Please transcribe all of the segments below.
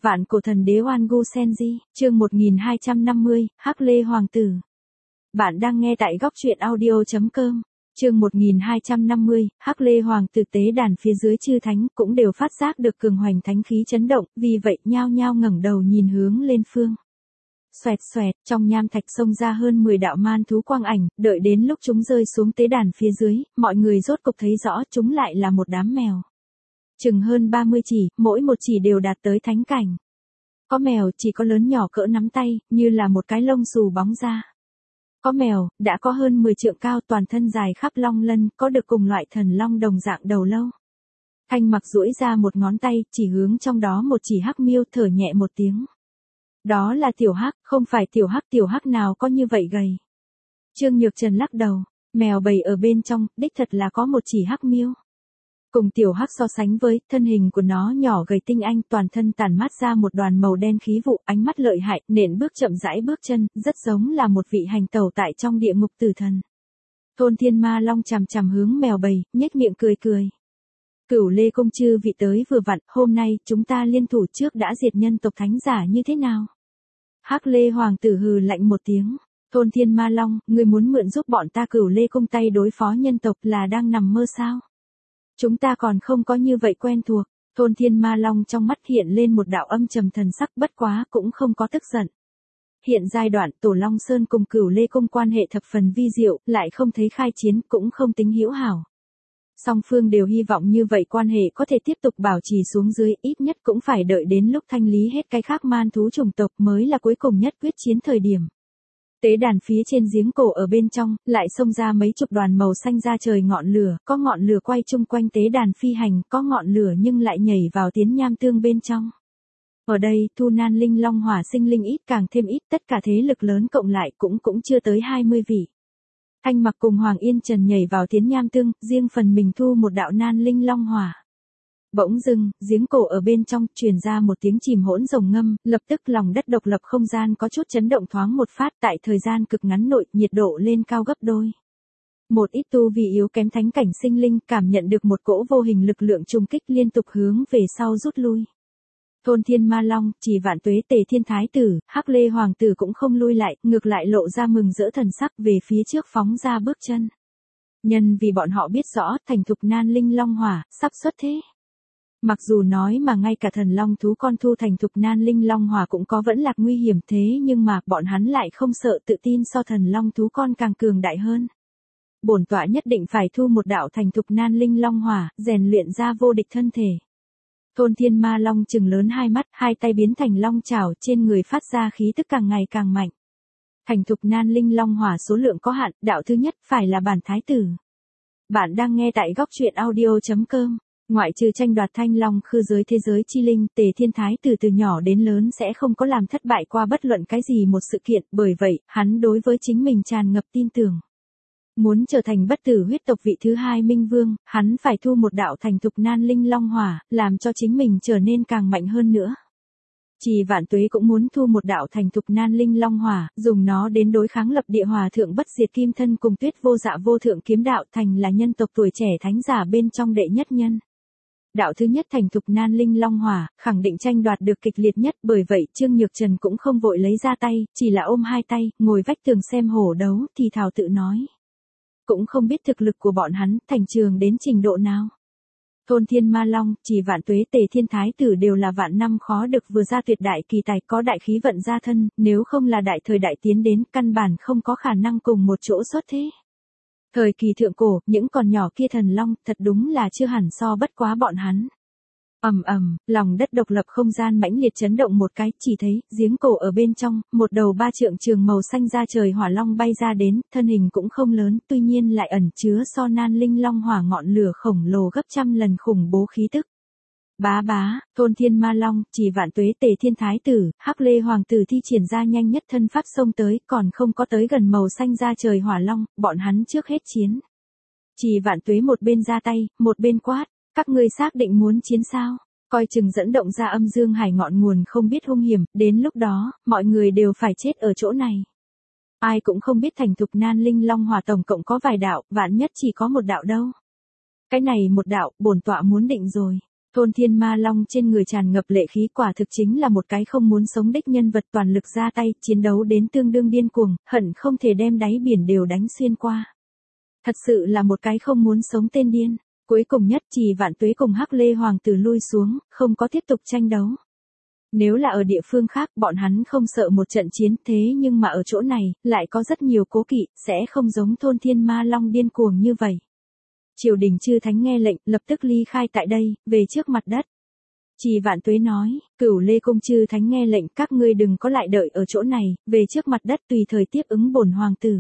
Vạn cổ thần đế Oan Gu Senji, chương 1250, Hắc Lê Hoàng tử. Bạn đang nghe tại góc truyện audio.com. Chương 1250, Hắc Lê Hoàng tử. Tế đàn phía dưới chư thánh cũng đều phát giác được cường hoành thánh khí chấn động, vì vậy nhao nhao ngẩng đầu nhìn hướng lên phương. Xoẹt xoẹt, trong nham thạch xông ra hơn 10 đạo man thú quang ảnh, đợi đến lúc chúng rơi xuống tế đàn phía dưới, mọi người rốt cục thấy rõ chúng lại là một đám mèo. Chừng hơn 30 chỉ, mỗi một chỉ đều đạt tới thánh cảnh. Có mèo chỉ có lớn nhỏ cỡ nắm tay, như là một cái lông xù bóng ra. Có mèo, đã có hơn 10 trượng cao, toàn thân dài khắp long lân, có được cùng loại thần long đồng dạng đầu lâu. Thanh Mặc duỗi ra một ngón tay, chỉ hướng trong đó một chỉ hắc miêu, thở nhẹ một tiếng. Đó là tiểu hắc, không phải tiểu hắc nào có như vậy gầy. Trương Nhược Trần lắc đầu, mèo bầy ở bên trong, đích thật là có một chỉ hắc miêu. Cùng tiểu hắc so sánh với, thân hình của nó nhỏ gầy tinh anh, toàn thân tản mát ra một đoàn màu đen khí vụ, ánh mắt lợi hại, nện bước chậm rãi bước chân, rất giống là một vị hành tẩu tại trong địa ngục tử thần. Thôn Thiên Ma Long chằm chằm hướng mèo bầy, nhếch miệng cười cười. Cửu Lê công chư vị tới vừa vặn, hôm nay chúng ta liên thủ trước đã diệt nhân tộc thánh giả như thế nào? Hắc Lê Hoàng tử hừ lạnh một tiếng. Thôn Thiên Ma Long, ngươi muốn mượn giúp bọn ta Cửu Lê công tay đối phó nhân tộc là đang nằm mơ sao? Chúng ta còn không có như vậy quen thuộc. Thôn Thiên Ma Long trong mắt hiện lên một đạo âm trầm thần sắc, bất quá cũng không có tức giận. Hiện giai đoạn Tổ Long Sơn cùng Cửu Lê công quan hệ thập phần vi diệu, lại không thấy khai chiến, cũng không tính hữu hảo. Song phương đều hy vọng như vậy quan hệ có thể tiếp tục bảo trì xuống dưới, ít nhất cũng phải đợi đến lúc thanh lý hết cái khác man thú chủng tộc mới là cuối cùng nhất quyết chiến thời điểm. Tế đàn phía trên giếng cổ ở bên trong, lại xông ra mấy chục đoàn màu xanh ra trời ngọn lửa, có ngọn lửa quay chung quanh tế đàn phi hành, có ngọn lửa nhưng lại nhảy vào tiến nham tương bên trong. Ở đây, Thu Nan Linh Long Hỏa sinh linh ít càng thêm ít, tất cả thế lực lớn cộng lại cũng chưa tới 20 vị. Thanh Mặc cùng Hoàng Yên Trần nhảy vào tiến nham tương, riêng phần mình thu một đạo Nan Linh Long Hỏa. Bỗng dưng, giếng cổ ở bên trong truyền ra một tiếng chìm hỗn rồng ngâm, lập tức lòng đất độc lập không gian có chút chấn động thoáng một phát, tại thời gian cực ngắn nội, nhiệt độ lên cao gấp đôi. Một ít tu vi yếu kém thánh cảnh sinh linh cảm nhận được một cỗ vô hình lực lượng trùng kích, liên tục hướng về sau rút lui. Thôn Thiên Ma Long, Chỉ Vạn Tuế, Tề Thiên Thái tử, Hắc Lê Hoàng tử cũng không lui lại, ngược lại lộ ra mừng rỡ thần sắc, về phía trước phóng ra bước chân. Nhân vì bọn họ biết rõ, thành thục Nan Linh Long Hỏa sắp xuất thế. Mặc dù nói mà ngay cả thần long thú con thu thành thục Nan Linh Long Hỏa cũng có vẫn lạc nguy hiểm, thế nhưng mà bọn hắn lại không sợ, tự tin so thần long thú con càng cường đại hơn. Bổn tọa nhất định phải thu một đạo thành thục Nan Linh Long Hỏa, rèn luyện ra vô địch thân thể. Thôn Thiên Ma Long trừng lớn hai mắt, hai tay biến thành long chảo, trên người phát ra khí tức càng ngày càng mạnh. Thành thục Nan Linh Long Hỏa số lượng có hạn, đạo thứ nhất phải là bản thái tử. Bạn đang nghe tại góc truyện audio.com. Ngoại trừ tranh đoạt Thanh Long khư giới thế giới chi linh, Tề Thiên Thái tử từ nhỏ đến lớn sẽ không có làm thất bại qua bất luận cái gì một sự kiện, bởi vậy, hắn đối với chính mình tràn ngập tin tưởng. Muốn trở thành bất tử huyết tộc vị thứ hai minh vương, hắn phải thu một đạo thành thục Nan Linh Long Hỏa, làm cho chính mình trở nên càng mạnh hơn nữa. Chỉ Vạn Tuế cũng muốn thu một đạo thành thục Nan Linh Long Hỏa, dùng nó đến đối kháng lập địa hòa thượng bất diệt kim thân cùng Tuyết vô dạ vô thượng kiếm đạo, thành là nhân tộc tuổi trẻ thánh giả bên trong đệ nhất nhân. Đạo thứ nhất thành thục Nan Linh Long Hỏa, khẳng định tranh đoạt được kịch liệt nhất, bởi vậy Trương Nhược Trần cũng không vội lấy ra tay, chỉ là ôm hai tay, ngồi vách tường xem hổ đấu, thì thào tự nói. Cũng không biết thực lực của bọn hắn, thành trường đến trình độ nào. Thôn Thiên Ma Long, Chỉ Vạn Tuế, Tề Thiên Thái tử đều là vạn năm khó được vừa ra tuyệt đại kỳ tài, có đại khí vận gia thân, nếu không là đại thời đại tiến đến, căn bản không có khả năng cùng một chỗ xuất thế. Thời kỳ thượng cổ, những con nhỏ kia thần long, thật đúng là chưa hẳn so bất quá bọn hắn. Ầm ầm, lòng đất độc lập không gian mãnh liệt chấn động một cái, chỉ thấy, giếng cổ ở bên trong, một đầu 3 trượng trường màu xanh ra trời hỏa long bay ra đến, thân hình cũng không lớn, tuy nhiên lại ẩn chứa so Nan Linh Long Hỏa ngọn lửa khổng lồ gấp trăm lần khủng bố khí tức. Bá bá, Thôn Thiên Ma Long, Chỉ Vạn Tuế, Tề Thiên Thái tử, Hắc Lê Hoàng tử thi triển ra nhanh nhất thân pháp xông tới, còn không có tới gần màu xanh ra trời hỏa long, bọn hắn trước hết chiến. Chỉ Vạn Tuế một bên ra tay, một bên quát, các ngươi xác định muốn chiến sao? Coi chừng dẫn động ra âm dương hải ngọn nguồn không biết hung hiểm, đến lúc đó, mọi người đều phải chết ở chỗ này. Ai cũng không biết thành thục Nan Linh Long Hỏa tổng cộng có vài đạo, vạn nhất chỉ có một đạo đâu. Cái này một đạo, bổn tọa muốn định rồi. Thôn Thiên Ma Long trên người tràn ngập lệ khí, quả thực chính là một cái không muốn sống đích nhân vật, toàn lực ra tay, chiến đấu đến tương đương điên cuồng, hận không thể đem đáy biển đều đánh xuyên qua. Thật sự là một cái không muốn sống tên điên. Cuối cùng nhất Trì Vạn Tuế cùng Hắc Lê Hoàng tử lui xuống, không có tiếp tục tranh đấu. Nếu là ở địa phương khác bọn hắn không sợ một trận chiến, thế nhưng mà ở chỗ này, lại có rất nhiều cố kỵ, sẽ không giống Thôn Thiên Ma Long điên cuồng như vậy. Triều đình chư thánh nghe lệnh, lập tức ly khai tại đây, về trước mặt đất. Trì Vạn Tuế nói, Cửu Lê cung chư thánh nghe lệnh, các ngươi đừng có lại đợi ở chỗ này, về trước mặt đất tùy thời tiếp ứng bổn hoàng tử.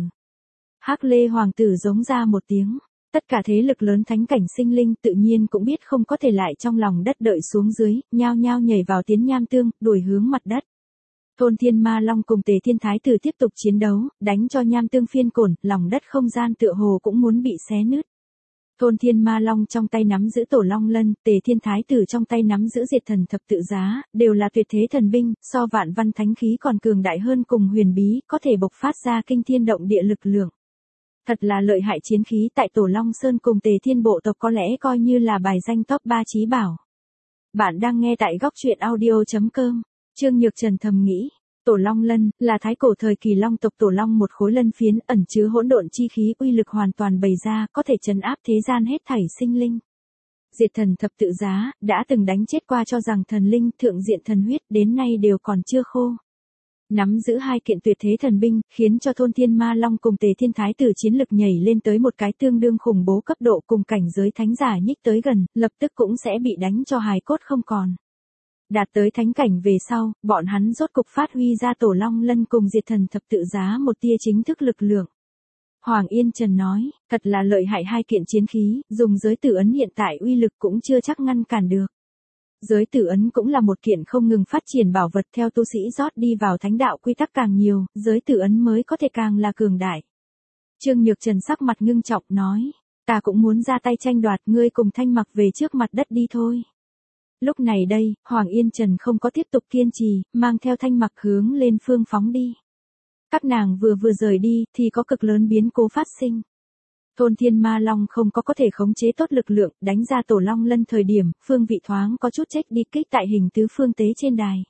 Hắc Lê Hoàng tử giống ra một tiếng. Tất cả thế lực lớn thánh cảnh sinh linh tự nhiên cũng biết không có thể lại trong lòng đất đợi xuống dưới, nhao nhao nhảy vào tiến nham tương, đuổi hướng mặt đất. Thôn Thiên Ma Long cùng Tề Thiên Thái Tử tiếp tục chiến đấu, đánh cho nham tương phiên cổn, lòng đất không gian tựa hồ cũng muốn bị xé nứt. Thôn Thiên Ma Long trong tay nắm giữ Tổ Long Lân, Tề Thiên Thái Tử trong tay nắm giữ Diệt Thần Thập Tự Giá, đều là tuyệt thế thần binh, so vạn văn thánh khí còn cường đại hơn, cùng huyền bí, có thể bộc phát ra kinh thiên động địa lực lượng. Thật là lợi hại chiến khí, tại Tổ Long Sơn cùng Tề Thiên bộ tộc có lẽ coi như là bài danh top 3 chí bảo. Bạn đang nghe tại góc truyện audio.com. Trương Nhược Trần thầm nghĩ, Tổ Long Lân là thái cổ thời kỳ long tộc Tổ Long một khối lân phiến ẩn chứa hỗn độn chi khí, uy lực hoàn toàn bày ra, có thể trấn áp thế gian hết thảy sinh linh. Diệt Thần Thập Tự Giá đã từng đánh chết qua cho rằng thần linh thượng diện thần huyết đến nay đều còn chưa khô. Nắm giữ hai kiện tuyệt thế thần binh, khiến cho Thôn Thiên Ma Long cùng Tề Thiên Thái Tử chiến lực nhảy lên tới một cái tương đương khủng bố cấp độ, cùng cảnh giới thánh giả nhích tới gần, lập tức cũng sẽ bị đánh cho hài cốt không còn. Đạt tới thánh cảnh về sau, bọn hắn rốt cục phát huy ra Tổ Long Lân cùng Diệt Thần Thập Tự Giá một tia chính thức lực lượng. Hoàng Yên Trần nói, thật là lợi hại hai kiện chiến khí, dùng giới tử ấn hiện tại uy lực cũng chưa chắc ngăn cản được. Giới tử ấn cũng là một kiện không ngừng phát triển bảo vật, theo tu sĩ rót đi vào thánh đạo quy tắc càng nhiều, giới tử ấn mới có thể càng là cường đại. Trương Nhược Trần sắc mặt ngưng trọng nói, ta cũng muốn ra tay tranh đoạt, ngươi cùng Thanh Mặc về trước mặt đất đi thôi. Lúc này đây, Hoàng Yên Trần không có tiếp tục kiên trì, mang theo Thanh Mặc hướng lên phương phóng đi. Các nàng vừa rời đi, thì có cực lớn biến cố phát sinh. Thôn Thiên Ma Long không có thể khống chế tốt lực lượng, đánh ra Tổ Long Lân thời điểm, phương vị thoáng có chút trách đi kích tại hình tứ phương tế trên đài.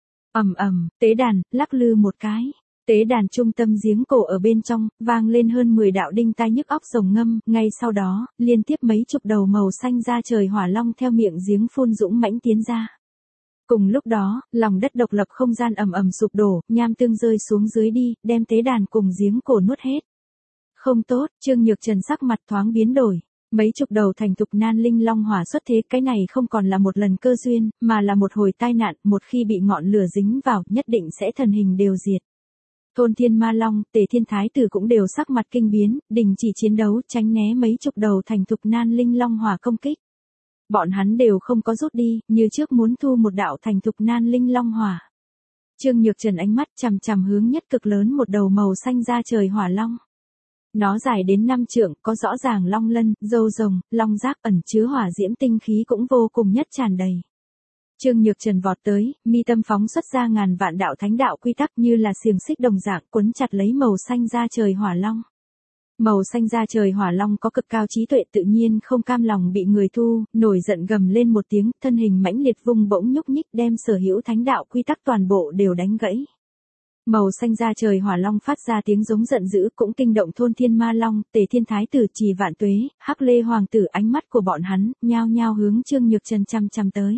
Tế đàn, lắc lư một cái. Tế đàn trung tâm giếng cổ ở bên trong, vang lên hơn 10 đạo đinh tai nhức óc rồng ngâm, ngay sau đó, liên tiếp mấy chục đầu màu xanh ra trời hỏa long theo miệng giếng phun dũng mãnh tiến ra. Cùng lúc đó, lòng đất độc lập không gian ầm sụp đổ, nham tương rơi xuống dưới đi, đem tế đàn cùng giếng cổ nuốt hết. Không tốt, Trương Nhược Trần sắc mặt thoáng biến đổi. Mấy chục đầu thành thục nan linh long hỏa xuất thế, cái này không còn là một lần cơ duyên, mà là một hồi tai nạn, một khi bị ngọn lửa dính vào, nhất định sẽ thần hình đều diệt. Thôn Thiên Ma Long, Tề Thiên Thái Tử cũng đều sắc mặt kinh biến, đình chỉ chiến đấu, tránh né mấy chục đầu thành thục nan linh long hỏa công kích. Bọn hắn đều không có rút đi, như trước muốn thu một đạo thành thục nan linh long hỏa. Trương Nhược Trần ánh mắt chằm chằm hướng nhất cực lớn một đầu màu xanh ra trời hỏa long. Nó dài đến 5 trượng, có rõ ràng long lân, râu rồng, long giác, ẩn chứa hỏa diễm tinh khí cũng vô cùng nhất tràn đầy. Trương Nhược Trần vọt tới, mi tâm phóng xuất ra ngàn vạn đạo thánh đạo quy tắc như là xiềng xích đồng dạng, quấn chặt lấy màu xanh da trời hỏa long. Màu xanh da trời hỏa long có cực cao trí tuệ, tự nhiên không cam lòng bị người thu, nổi giận gầm lên một tiếng, thân hình mãnh liệt vung bỗng nhúc nhích, đem sở hữu thánh đạo quy tắc toàn bộ đều đánh gãy. Màu xanh da trời hỏa long phát ra tiếng giống giận dữ, cũng kinh động Thôn Thiên Ma Long, Tề Thiên Thái Tử, Trì Vạn Tuế, Hắc Lê Hoàng tử, ánh mắt của bọn hắn nhao nhao hướng Trương Nhược Trần chăm tới.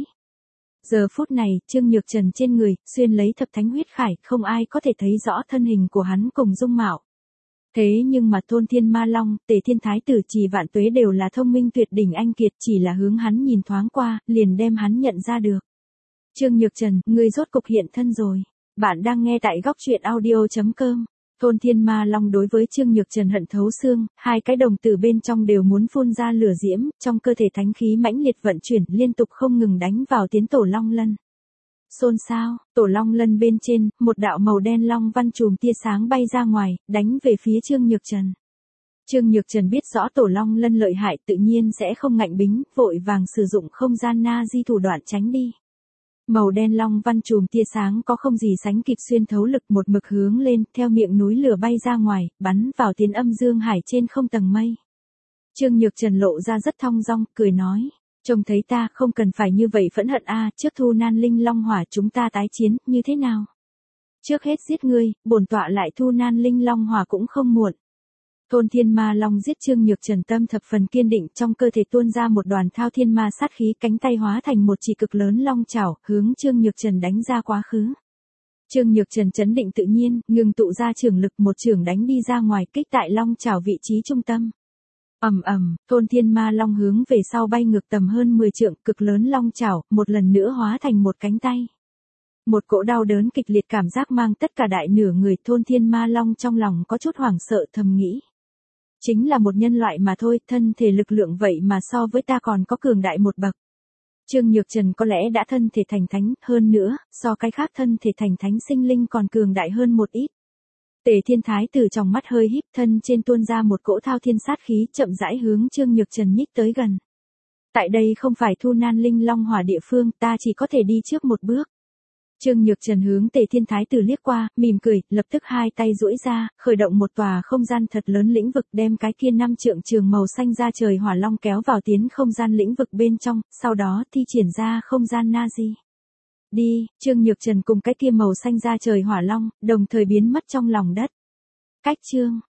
Giờ phút này, Trương Nhược Trần trên người xuyên lấy thập thánh huyết khải, không ai có thể thấy rõ thân hình của hắn cùng dung mạo. Thế nhưng mà Thôn Thiên Ma Long, Tề Thiên Thái Tử, Trì Vạn Tuế đều là thông minh tuyệt đỉnh anh kiệt, chỉ là hướng hắn nhìn thoáng qua, liền đem hắn nhận ra được. Trương Nhược Trần, ngươi rốt cục hiện thân rồi. Bạn đang nghe tại góc truyện audio.com. Thôn Thiên Ma Long đối với Trương Nhược Trần hận thấu xương, hai cái đồng tử bên trong đều muốn phun ra lửa diễm, trong cơ thể thánh khí mãnh liệt vận chuyển, liên tục không ngừng đánh vào tiến Tổ Long Lân. Xôn xao, Tổ Long Lân bên trên, một đạo màu đen long văn chùm tia sáng bay ra ngoài, đánh về phía Trương Nhược Trần. Trương Nhược Trần biết rõ Tổ Long Lân lợi hại, tự nhiên sẽ không ngạnh bính, vội vàng sử dụng không gian na di thủ đoạn tránh đi. Màu đen long văn chùm tia sáng có không gì sánh kịp xuyên thấu lực, một mực hướng lên, theo miệng núi lửa bay ra ngoài, bắn vào tiến âm dương hải trên không tầng mây. Trương Nhược Trần lộ ra rất thong dong, cười nói, Trông thấy ta không cần phải như vậy phẫn hận a, trước Thu Nan Linh Long Hỏa chúng ta tái chiến, như thế nào? Trước hết giết ngươi, bổn tọa lại Thu Nan Linh Long Hỏa cũng không muộn. Thôn Thiên Ma Long giết Trương Nhược Trần tâm thập phần kiên định, trong cơ thể tuôn ra một đoàn thao thiên ma sát khí, cánh tay hóa thành một chỉ cực lớn long chảo, hướng Trương Nhược Trần đánh ra quá khứ. Trương Nhược Trần chấn định tự nhiên, ngừng tụ ra trưởng lực, một chưởng đánh đi ra ngoài, kích tại long chảo vị trí trung tâm. Ầm ầm, Thôn Thiên Ma Long hướng về sau bay ngược tầm hơn 10 trượng, cực lớn long chảo, một lần nữa hóa thành một cánh tay. Một cỗ đau đớn kịch liệt cảm giác mang tất cả đại nửa người, Thôn Thiên Ma Long trong lòng có chút hoảng sợ thầm nghĩ. Chính là một nhân loại mà thôi, thân thể lực lượng vậy mà so với ta còn có cường đại một bậc. Trương Nhược Trần có lẽ đã thân thể thành thánh, hơn nữa, so cái khác thân thể thành thánh sinh linh còn cường đại hơn một ít. Tề Thiên Thái từ trong mắt hơi híp, thân trên tuôn ra một cỗ thao thiên sát khí, chậm rãi hướng Trương Nhược Trần nhích tới gần. Tại đây không phải Thu Nan Linh Long Hỏa địa phương, ta chỉ có thể đi trước một bước. Trương Nhược Trần hướng Tề Thiên Thái Tử liếc qua, mỉm cười, lập tức hai tay duỗi ra, khởi động một tòa không gian thật lớn lĩnh vực, đem cái kia 5 trượng trường màu xanh ra trời hỏa long kéo vào tiến không gian lĩnh vực bên trong, sau đó thi triển ra không gian Nazi. Đi, Trương Nhược Trần cùng cái kia màu xanh ra trời hỏa long, đồng thời biến mất trong lòng đất. Cách chương